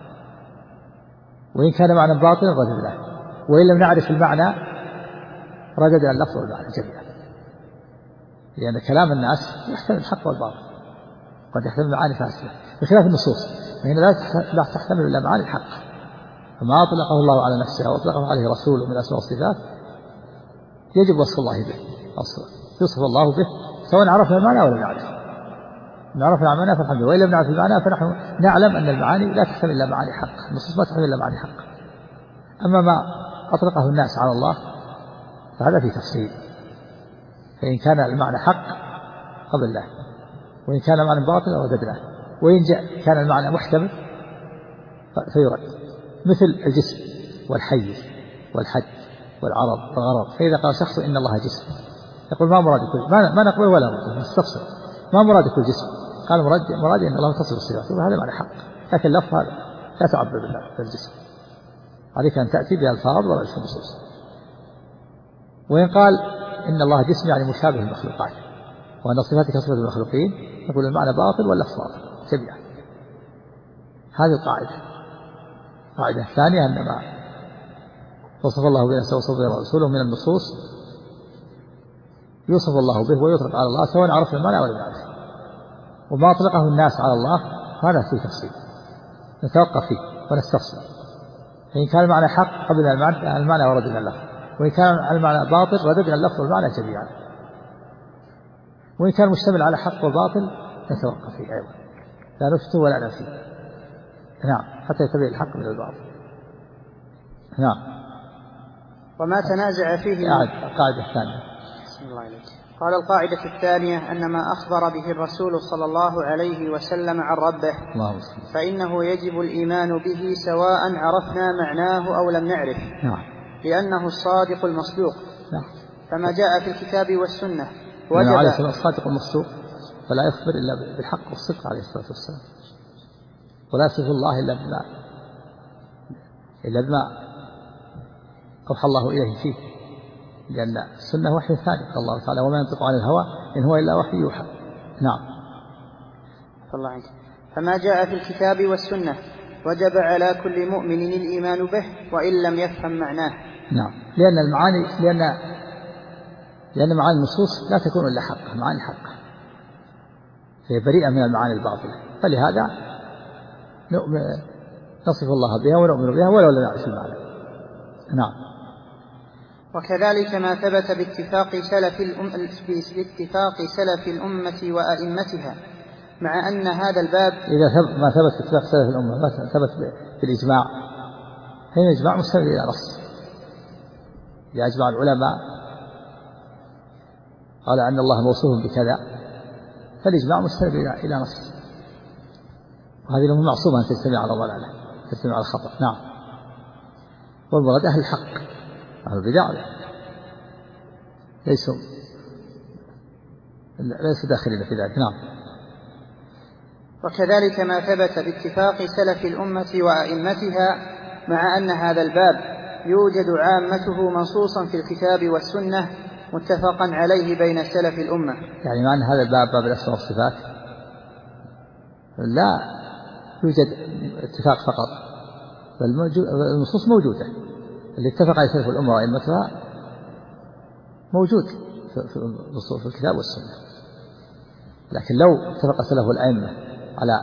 وإن كان معنى باطلا رددناه، وإن لم نعرف المعنى رددنا اللفظ والمعنى جميعا، لأن كلام الناس يحتمل الحق والباطل، قد يحتمل معاني فاسدة بخلاف النصوص فإن لا تحتمل إلا معاني الحق. فما أطلقه الله على نفسه أو أطلقه عليه رسوله من الأسماء والصفات يجب وصف الله به، يوصف الله به سواء عرفنا المعنى ولا نعرف. إن عرفنا المعنى فالحمد لله، وإن لم نعرف المعنى فنحن نعلم أن المعاني لا تحتمل إلا معاني حق، النصوص ما تحتمل إلا معاني حق. أما ما أطلقه الناس على الله فهذا فيه تفصيل، فإن كان المعنى حق قبلناه، وإن كان المعنى باطل رددناه، وإن كان المعنى محتمل فيرد، مثل الجسم والحيز والحد والعرض والغرض. فإذا قال شخص إن الله جسم يقول ما مراد كل ما نقبل ولا نستفسر ما مراد كل جسم. قال مراد إن الله تصف الصفات وهذا معنى حق، لكن اللفظ هذا لا تعبر بالجسم، عليك أن تأتي بألفاظ ولا نصوص. وإن قال إن الله جسم يعني مشابه للمخلوقات وأن صفاته كصفات المخلوقين يقول المعنى باطل واللفظ باطل جميعا. هذه القاعدة الثانية أن ما وصف الله بنفسه وصف به رسوله من النصوص يوصف الله به ويطلق على الله سواء عرفنا المعنى ولا نعرفه، وما أطلقه الناس على الله هذا فيه تفصيل نتوقف فيه ونستفصل. فإن كان المعنى حق قبلنا المعنى وردنا اللفظ، وإن كان المعنى باطل رددنا اللفظ والمعنى جميعا، وإن كان مشتمل على حق وباطل نتوقف فيه أيضا لا نفته ولا نفيه. نعم حتى يتبع الحق من الباطل. نعم. وما تنازع فيه القاعدة الثانية. بسم الله عليك. قال القاعدة الثانية أن ما أخبر به الرسول صلى الله عليه وسلم عن ربه فإنه يجب الإيمان به سواء عرفنا معناه أو لم نعرف. نعم. لأنه الصادق المصدوق. نعم. فما جاء في الكتاب والسنة وجب عليه الصادق المصدوق فلا يخبر إلا بالحق والصدق عليه الصلاة والسلام، ولا يصف الله إلا بما أوحى الله إليه فيه، لأن السنة وحي ثاني. قال الله تعالى وما ينطق عن الهوى إن هو إلا وحي يوحى. نعم. الله عنك. فما جاء في الكتاب والسنة وجب على كل مؤمن الإيمان به وإن لم يفهم معناه. نعم. لأن معاني النصوص لا تكون إلا حقه، معاني حقه هي بريئة من المعاني الباطلة، فلهذا نصف الله بها ونؤمن بها ولو لم نعرف المعنى. نعم. وكذلك ما ثبت باتفاق سلف الأمة وأئمتها، مع أن هذا الباب إذا ما ثبت باتفاق سلف الأمة ما ثبت بالإجماع، هي الإجماع مستند إلى نص. إذا أجمع العلماء قال أن الله موصوف بكذا فالإجماع مستند إلى نص، وهذه الأمة معصومة أن تجتمع على ضلالة تجتمع على الخطأ. نعم. والمراد أهل الحق، أهل البدع ليسوا داخلين في ذلك. نعم. وكذلك ما ثبت باتفاق سلف الأمة وأئمتها، مع أن هذا الباب يوجد عامته منصوصا في الكتاب والسنة متفقا عليه بين سلف الأمة. يعني مع أن هذا الباب باب الأسماء والصفات لا يوجد اتفاق فقط، بل النصوص موجودة، اللي اتفق عليه سلف الأمة وأئمتها موجود في الكتاب والسنة. لكن لو اتفق سلف الأئمة على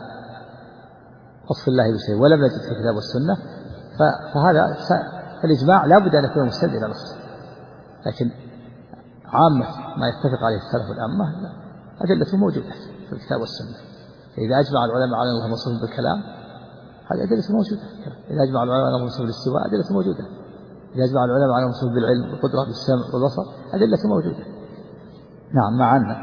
وصف الله بشيء ولم يجد في الكتاب والسنة فهذا الإجماع لا بد أن يكون مستند إلى نص. لكن عامة ما يتفق عليه سلف الأمة أدلته موجودة في الكتاب والسنة. إذا أجمع العلماء على الله موصوف بالكلام هذه أدلته موجودة. إذا أجمع العلماء على الله موصوف بالاستواء أدلته موجودة. إذا أجمع العلماء على موصوف بالعلم والقدرة بالسمع والبصر أدلته موجودة. نعم. مع أن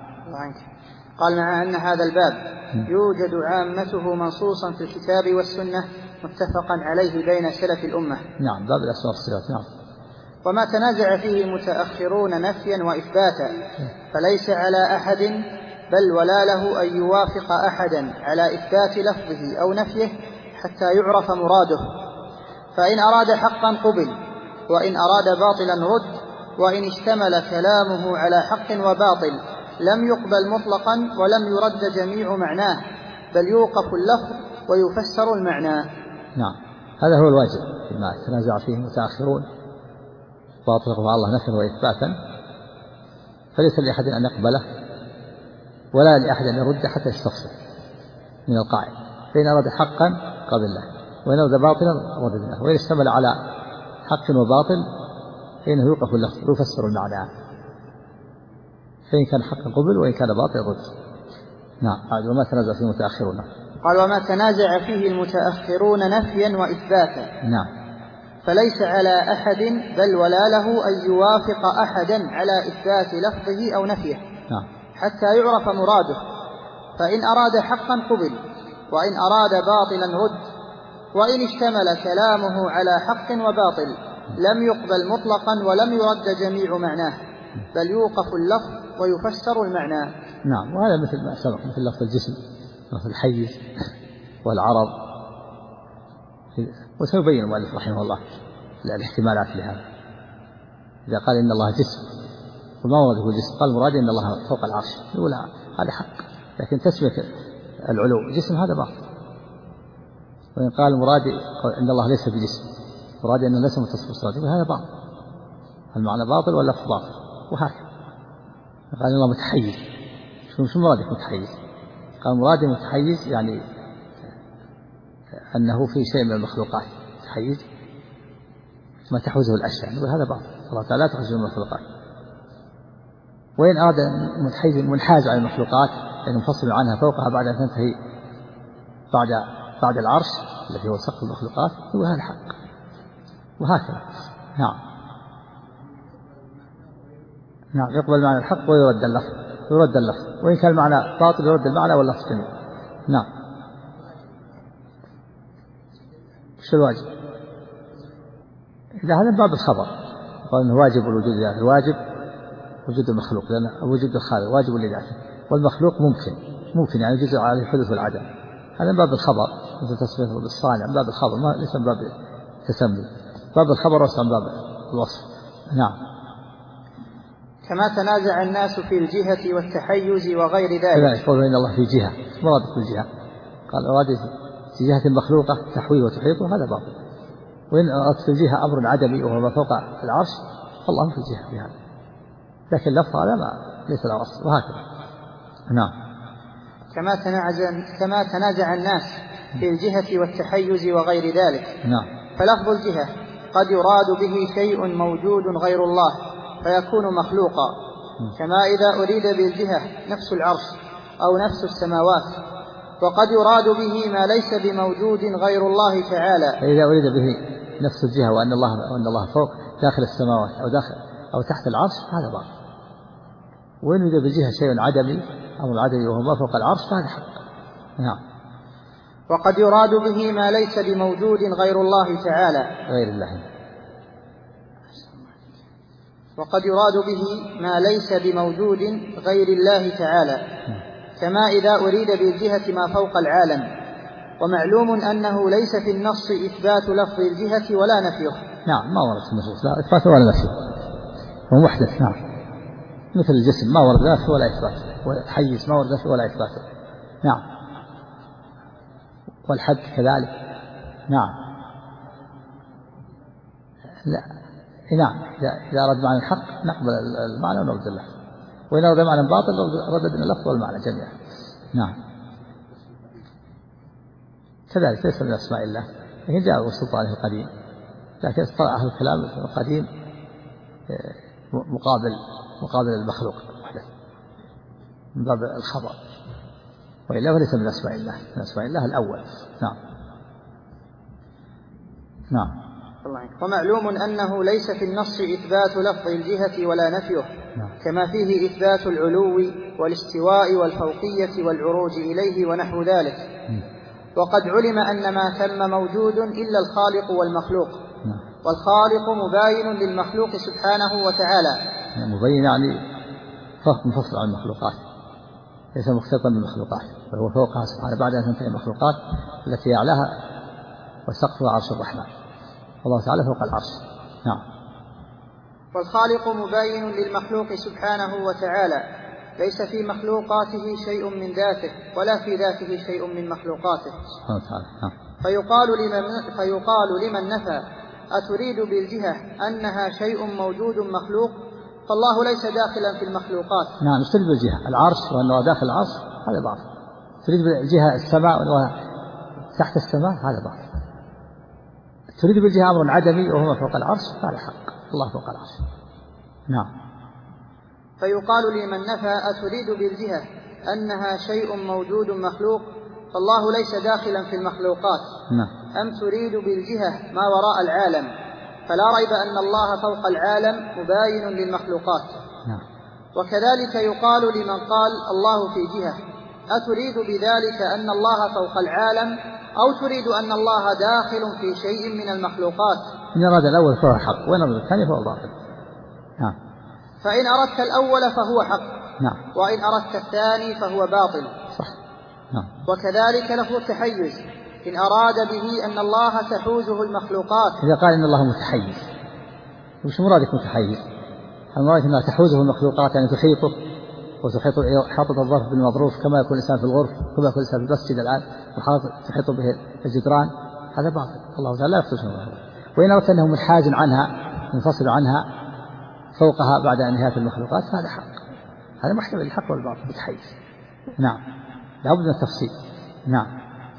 قال مع أن هذا الباب يوجد عامته منصوصا في الكتاب والسنة متفقا عليه بين سلف الأمة. نعم. باب الأسماء والصفات. نعم. وما تنازع فيه المتأخرون نفيا وإثباتا فليس على أحد بل ولا له أن يوافق أحدا على إثبات لفظه أو نفيه حتى يعرف مراده، فإن أراد حقا قبل وإن أراد باطلا رد، وإن اشتمل كلامه على حق وباطل لم يقبل مطلقا ولم يرد جميع معناه بل يوقف اللفظ ويفسر المعنى. نعم. هذا هو الواجب فيما تنازع فيه المتأخرون وأطلقوا على الله نفيا وإثباتا، فليس لأحد أن يقبله ولا لأحد أن يرد حتى يستفسر من القائل، فإن أراد حقا قبله وإن أراد باطلا رددناه، وإن اشتمل على حق وباطل فإنه يوقف اللفظ ويفسر المعنى، فإن كان حقا قبل وإن كان باطلا رد. نعم. وما تنازع فيه المتأخرون. قال وما تنازع فيه المتأخرون نفيا وإثباتا. نعم. فليس على أحد بل ولا له أن يوافق أحدا على إثبات لفظه أو نفيه. نعم. حتى يعرف مراده، فإن أراد حقا قبل وإن أراد باطلا رد، وإن اشتمل كلامه على حق وباطل لم يقبل مطلقا ولم يرد جميع معناه، بل يوقف اللفظ ويفسر المعنى. نعم. وهذا مثل ما سبق، مثل لفظ الجسم، لفظ الحيز والعرض. وسيبين المؤلف رحمه الله الاحتمالات لهذا. إذا قال إن الله جسم وما ورده الجسم، قال مراد إن الله فوق العرش، يقول هذا حق، لكن تسمية العلو جسم هذا باطل. وإن قال مراد إن الله ليس بجسم، مراد أنه ليس متصف بالصفات، يقول هذا باطل، المعنى باطل واللفظ باطل. وهكذا قال إن الله متحيز، شو مراد متحيز؟ قال مراد متحيز يعني أنه في شيء من المخلوقات متحيز ما تحوزه الأشياء، يقول هذا باطل، الله تعالى لا تحوزه المخلوقات. وإن أراد متحيز منحاز على المخلوقات يعني منفصل عنها فوقها بعد أن تنتهي بعد العرش الذي هو سقف المخلوقات، يقول هذا حق. وهكذا. نعم يقبل معنى الحق ويرد اللفظ، وإن كان المعنى باطل يرد المعنى واللفظ جميع. نعم. شو الواجب؟ إذا هذا باب الخبر، قال إنه واجب الوجود لله، الواجب وجود المخلوق، لأن وجود الخالق واجب لذاته، والمخلوق ممكن يعني يجوز عليه الحدوث والعدم. هذا باب الخبر، مثل تسميته بالصانع، باب الخبر ما ليس باب التسمي. باب الخبر وسط باب الوصف. نعم. كما تنازع الناس في الجهة والتحيز وغير ذلك. كذلك قول إن الله في جهة، مراد في الجهة، قال أراد في جهة مخلوقة تحويه وتحيطه، هذا باطل. وإن أراد في الجهة أمر عدمي وهو ما فوق العرش، فالله في الجهة في هذا، لكن لفظ هذا ليس له أصل. وهكذا. نعم. كما تنازع الناس في الجهة والتحيز وغير ذلك. نعم. فلفظ الجهة قد يراد به شيء موجود غير الله فيكون مخلوقا، كما إذا أريد بالجهة نفس العرش أو نفس السماوات. وقد يراد به ما ليس بموجود غير الله تعالى. فإذا أريد به نفس الجهة وأن الله فوق داخل السماوات أو تحت العرش، هذا باطل. وإن أريد بالجهة شيء عدمي، أمر عدمي وهو ما فوق العرش، فهذا حق. نعم. وقد يراد به ما ليس بموجود غير الله تعالى، غير الله. وقد يراد به ما ليس بموجود غير الله تعالى، كما إذا أريد بالجهة ما فوق العالم. ومعلوم أنه ليس في النص إثبات لفظ الجهة ولا نفيه. نعم، ما ورد في النصوص لا إثبات ولا نفيه، هو محدث. نعم. مثل الجسم ما ورد نفيه ولا إثبات، والحيز ما ورد نفيه ولا إثبات. نعم. والحد كذلك. نعم. لا. نعم. إذا أراد معنى الحق نقبل المعنى ونرد اللفظ، وإن أراد معنى باطل رددنا اللفظ والمعنى جميعا. نعم. كذلك ليس من أسماء الله، لكن جاء سلطانه القديم، لكن اصطلح أهل الكلام القديم مقابل المخلوق وحده من باب الخبر، وإلا فليس من أسماء الله، من أسماء الله الأول. نعم. نعم. ومعلوم أنه ليس في النص إثبات لفظ الجهة ولا نفيه، كما فيه إثبات العلو والاستواء والفوقية والعروج إليه ونحو ذلك. وقد علم أن ما ثم موجود إلا الخالق والمخلوق، والخالق مباين للمخلوق سبحانه وتعالى. مبين يعني منفصل عن المخلوقات، ليس مختلطا بالمخلوقات، فهو فوقها سبحانه بعد أن تنتهي المخلوقات التي أعلاها وسقفها عرش الرحمن، الله تعالى فوق العرش. نعم. والخالق مباين للمخلوق سبحانه وتعالى، ليس في مخلوقاته شيء من ذاته ولا في ذاته شيء من مخلوقاته سبحانه وتعالى. نعم. فيقال لمن نفى أتريد بالجهة أنها شيء موجود مخلوق، فالله ليس داخلا في المخلوقات. نعم. تريد بالجهة العرش وأنه داخل العرش، هذا باطل. تريد بالجهة السماء وأنه تحت السماء، هذا باطل. تريد بالجهة أمر عدمي وهو فوق العرش، هذا حق، الله فوق العرش. نعم. فيقال لمن نفى أتريد بالجهة أنها شيء موجود مخلوق، فالله ليس داخلا في المخلوقات. أم تريد بالجهة ما وراء العالم، فلا ريب أن الله فوق العالم مباين للمخلوقات. وكذلك يقال لمن قال الله في جهة أتريد بذلك أن الله فوق العالم، أو تريد أن الله داخل في شيء من المخلوقات، إن أراد الأول فهو حق، وإن أراد الثاني فهو باطل. نعم. فإن أردت الأول فهو حق. نعم. وإن أردت الثاني فهو باطل. صح. نعم. وكذلك لفظ التحيز إن أراد به أن الله تحوزه المخلوقات. إذا قال إن الله متحيز، وش مرادك متحيز؟ هل مرادك أنها تحوزه المخلوقات يعني تحيطه وتحيط إحاطة الظرف بالمظروف كما يكون الإنسان في الغرف، كما يكون الإنسان في المسجد الآن تحيط به الجدران؟ هذا باطل، الله تعالى لا يختص منه. وإن أردت أنه منحاز عنها منفصل عنها فوقها بعد نهاية المخلوقات فهذا حق، هذا محتمل الحق والباطل متحيز. نعم، لا بد من التفصيل. نعم.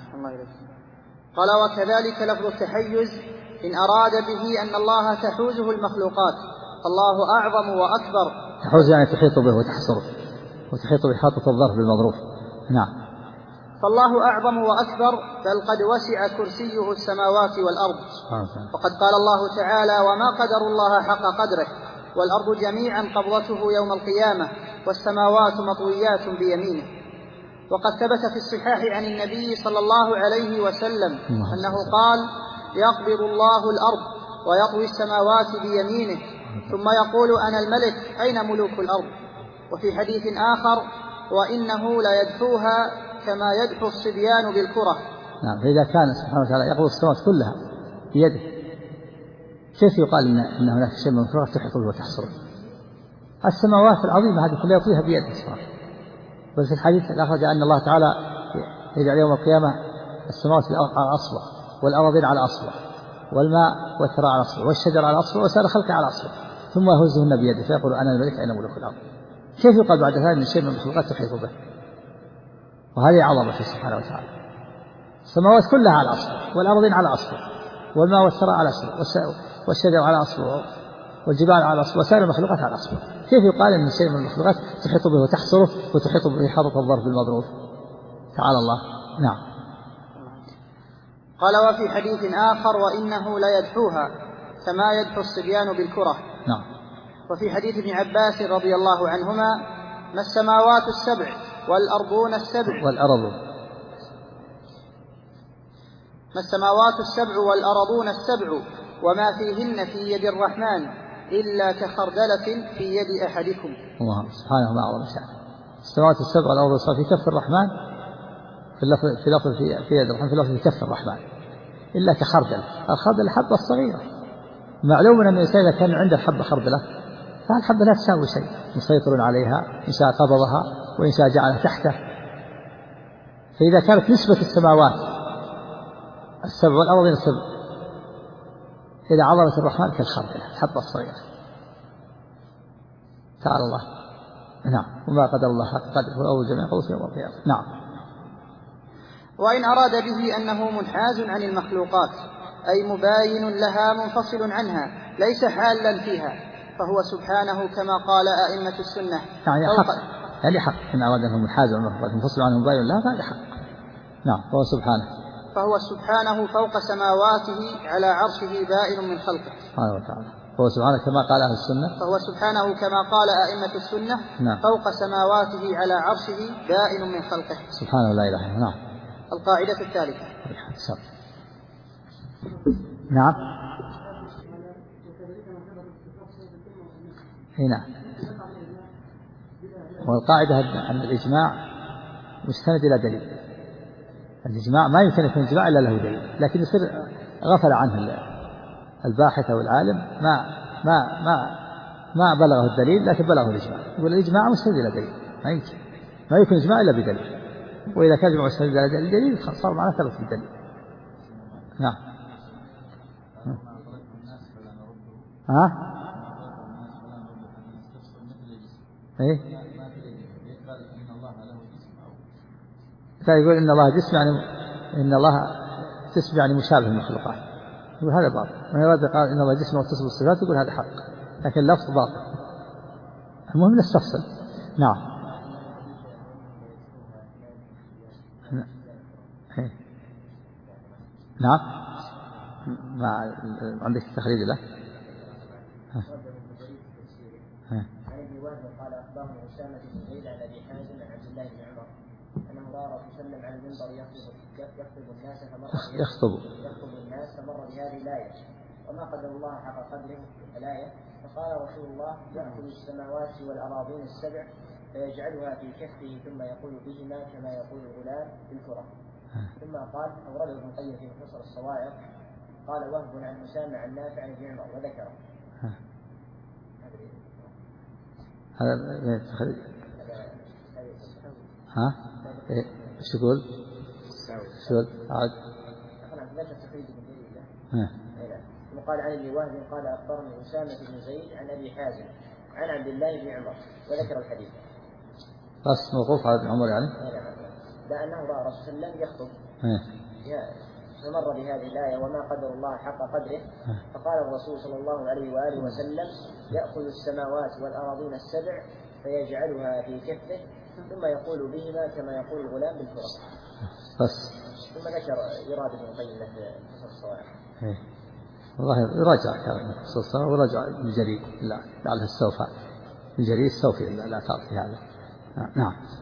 قال وكذلك لفظ التحيز إن أراد به أن الله تحوزه المخلوقات، الله أعظم وأكبر. تحوز يعني تحيط به وتحصره وتحيط بإحاطة الظرف بالمظروف. نعم. فالله أعظم وأكبر، بل قد وسع كرسيه السماوات والأرض. وقد قال الله تعالى وما قدر الله حق قدره والأرض جميعا قبضته يوم القيامة والسماوات مطويات بيمينه. وقد ثبت في الصحاح عن النبي صلى الله عليه وسلم أنه قال يقبض الله الأرض ويطوي السماوات بيمينه ثم يقول أنا الملك أين ملوك الأرض. وفي حديث آخر وإنه ليدحوها كما يدحو الصبيان بالكرة. نعم. فإذا كان سبحانه وتعالى يقبض السماوات كلها بيده كيف يقال إن هناك شيء من المخلوقات تحيط به وتحصره؟ السماوات العظيمة هذه كلها يطويها بيده الصراحة. بل في الحديث الأخرج أن الله تعالى يجعل يوم القيامة السماوات على أصبع والأراضين على أصبع والماء والثرى على أصبع والشجر على أصبع وسائر خلقه على أصبع ثم يهزهن بيده فيقول أنا الملك أين ملوك الأرض. كيف يقال بعد ذلك أن شيء من المخلوقات تحيط به؟ وهذه عظمته سبحانه وتعالى. السماوات كلها على أصبع والأراضين على أصبع والماء والثرى على أصبع والشجر على أصبع والجبال على أصبع وسائر المخلوقات على أصبع. كيف يقال أن شيء من المخلوقات تحيط به وتحصره وتحيط به إحاطة الظرف بالمظروف؟ تعالى الله. نعم. قال وفي حديث آخر وإنه ليدحوها كما يدحو الصبيان بالكرة. نعم. وفي حديث ابن عباس رضي الله عنهما ما السماوات السبع والأرضون السبع ما السماوات السبع والأرضون السبع وما فيهن في يد الرحمن إلا كخردلة في يد أحدكم. الله سبحانه ما أعظم شأنه. السماوات السبع والأرض السبع في كف الرحمن في لفظ في يد الرحمن في لفظ في كف الرحمن إلا كخردلة. الخردلة حبة صغيرة، معلوم أن الإنسان إذا كان عنده حبة خردلة فالحبة لا تساوي شيء، مسيطر عليها إن شاء قبضها وإن شاء جعلها تحته. فإذا كانت نسبة السماوات السبع والأرضين السبع إلى عظمة الرحمن كالخردلة الحبة الصغيرة. تعالى الله. نعم. وما قدر الله حق قدره والأرض جميعا قبضته يوم القيامة. نعم. وإن أراد به أنه منحاز عن المخلوقات أي مباين لها منفصل عنها ليس حالا فيها فهو سبحانه كما قال أئمة السنة. يعني حق، يعني حق إن أراد أنه منحاز عن المخلوقات منفصل عنه مباين لها فهذا حق. نعم. فهو سبحانه فوق سماواته على عرشه بائن من خلقه. سبحانه وتعالى. فهو سبحانه كما قال أهل السنة. فهو سبحانه كما قال أئمة السنة. نعم. فوق سماواته على عرشه بائن من خلقه. سبحانه لا إله إلا. نعم. القاعدة الثالثة. نعم. هنا والقاعدة أن الإجماع مستند إلى دليل. الإجماع ما يمكن يكون إجماع إلا له دليل، لكن يصير غفل عنه الباحث أو العالم ما بلغه الدليل لكن بلغه الإجماع. يقول الإجماع مستند إلى دليل، ما يمكن إجماع إلا بدليل، وإذا كان الإجماع مستند إلى دليل صار معنا ثبت الدليل. نعم. إيه؟ يقول إن الله جسم يعني إن الله جسم يعني مشابه للمخلوقات، يقول هذا باطل. من يراد قال إن الله جسم واتصف بالصفات يقول هذا حق، لكن اللفظ باطل. المهم نستفصل. نعم. نعم. ما عندك تخريج له؟ قال أخبرني أسامة بن زيد عن أبي حازم عن عبد الله بن عمر أنه رأى رسول الله على المنبر يخطب الناس فمر بهذه الآية وما قدر الله حق قدره الآية. فقال رسول الله يأخذ السماوات والأراضين السبع فيجعلها في كفه ثم يقول بهما كما يقول الغلام بالكرة. ثم قال أورده ابن القيم في مختصر الصواعق قال وهب عن هشام عن نافع عن عمر وذكره. هذا ها ايش يقول؟ سؤال عاد ثم قال عن ابن وهب قال أخبرني أسامة بن زيد عن أبي حازم عن عبد الله بن عمر وذكر الحديث. بس موقوف على ابن عمر يعني؟ لأنه رأى رسول الله لم يخطب فمر بهذه الآية وما قدر الله حق قدره. فقال الرسول صلى الله عليه وآله وسلم يأخذ السماوات والأراضين السبع فيجعلها في كفه ثم يقول بهما كما يقول الغلام بالكرة. بس ثم ذكر إرادة ابن القيم في مختصر الصواعق. والله يراجع كلام مختصر الصواعق وراجع الجريد لعله السوف الجريد السوفي لا تعطي هذا. نعم.